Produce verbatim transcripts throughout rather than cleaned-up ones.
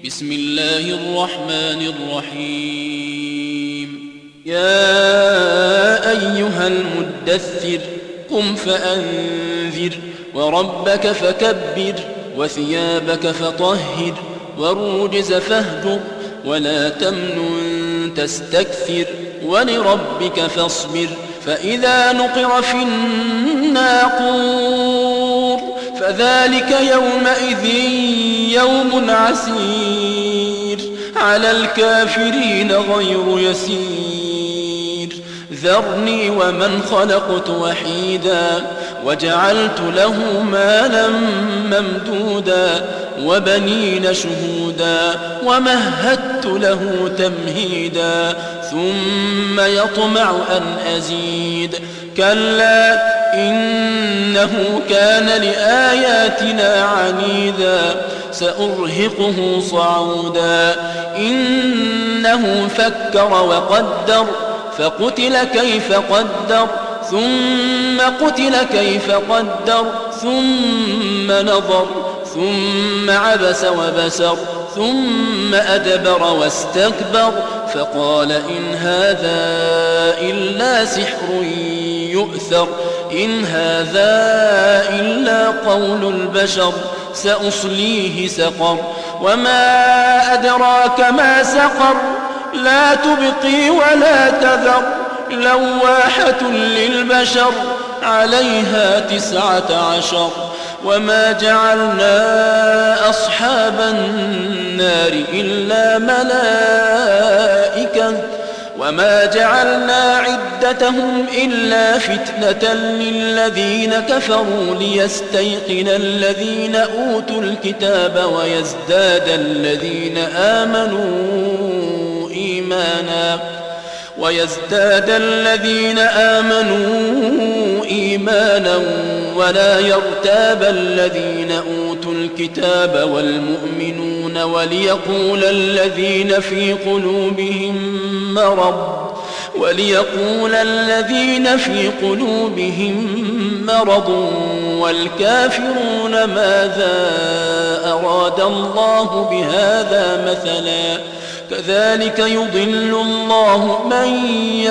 بسم الله الرحمن الرحيم يا أيها المدثر قم فأنذر وربك فكبر وثيابك فطهر والرجز فاهجر ولا تمنن تستكثر ولربك فاصبر فإذا نقر في الناقور فذلك يومئذ يوم عسير على الكافرين غير يسير ذرني ومن خلقت وحيدا وجعلت له مالا ممدودا وبنين شهودا ومهدت له تمهيدا ثم يطمع أن أزيد كلا إنه كان لآياتنا عنيدا سأرهقه صعودا إنه فكر وقدر فقتل كيف قدر ثم قتل كيف قدر ثم نظر ثم عبس وبسر ثم أدبر واستكبر فقال إن هذا إلا سحر يؤثر إن هذا إلا قول البشر سأصليه سقر وما أدراك ما سقر لا تبقي ولا تذر لواحة للبشر عليها تسعة عشر وما جعلنا أصحاب النار إلا ملائكة وما جعلنا عدتهم إلا فتنة للذين كفروا ليستيقن الذين أوتوا الكتاب ويزداد الذين آمنوا إيمانا ويزداد الذين آمنوا إيمانا ولا يرتاب الذين أوتوا الكتاب والمؤمنون وليقول الذين في قلوبهم مرض وليقول الذين في قلوبهم مرض والكافرون ماذا أراد الله بهذا مثلا كذلك يضل الله من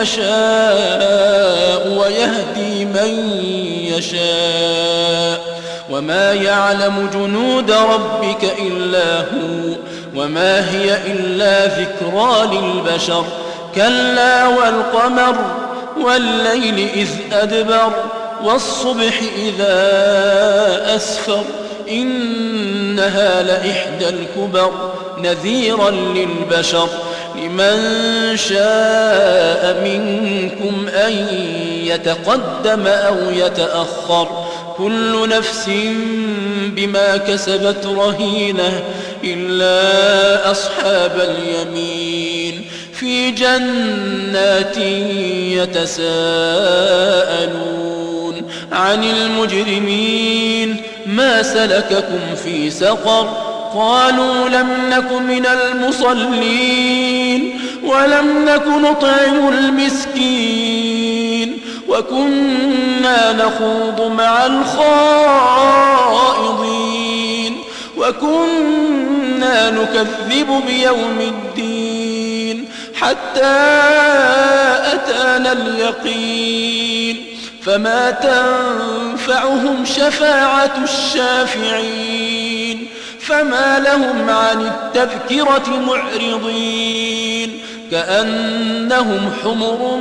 يشاء ويهدي من يشاء وما يعلم جنود ربك إلا هو وما هي إلا ذكرى للبشر كلا والقمر والليل إذ أدبر والصبح إذا أسفر إنها لإحدى الكبر نذيرا للبشر لمن شاء منكم أن يتقدم أو يتأخر كل نفس بما كسبت رهينة إلا أصحاب اليمين في جنات يتساءلون عن المجرمين ما سلككم في سقر قالوا لم نك من المصلين ولم نك نطعم المسكين وكنا نخوض مع الخائضين وكنا نكذب بيوم الدين حتى أتانا اليقين فما تنفعهم شفاعة الشافعين فما لهم عن التذكرة معرضين كأنهم حمر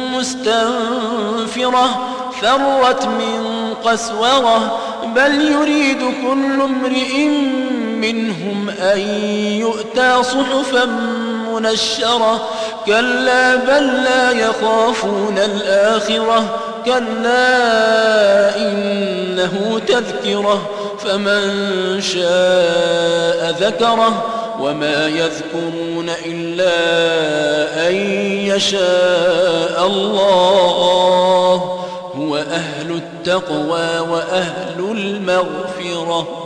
مستنفرة فرت من قسورة بل يريد كل امرئ منهم أن يؤتى صحفا منشرة كلا بل لا يخافون الآخرة كلا إنه تذكرة فمن شاء ذكره وما يذكرون إلا أن يشاء الله هو أهل التقوى وأهل المغفرة